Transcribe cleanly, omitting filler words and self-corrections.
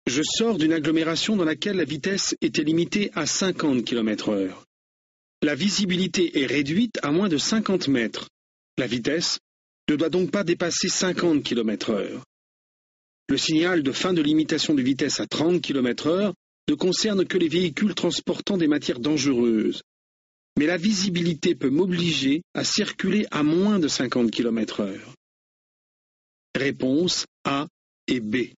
Je sors d'une agglomération dans laquelle la vitesse était limitée à 50 km/h. La visibilité est réduite à moins de 50 mètres. La vitesse ne doit donc pas dépasser 50 km/h. Le signal de fin de limitation de vitesse à 30 km/h ne concerne que les véhicules transportant des matières dangereuses. Mais la visibilité peut m'obliger à circuler à moins de 50 km/h. Réponse A et B.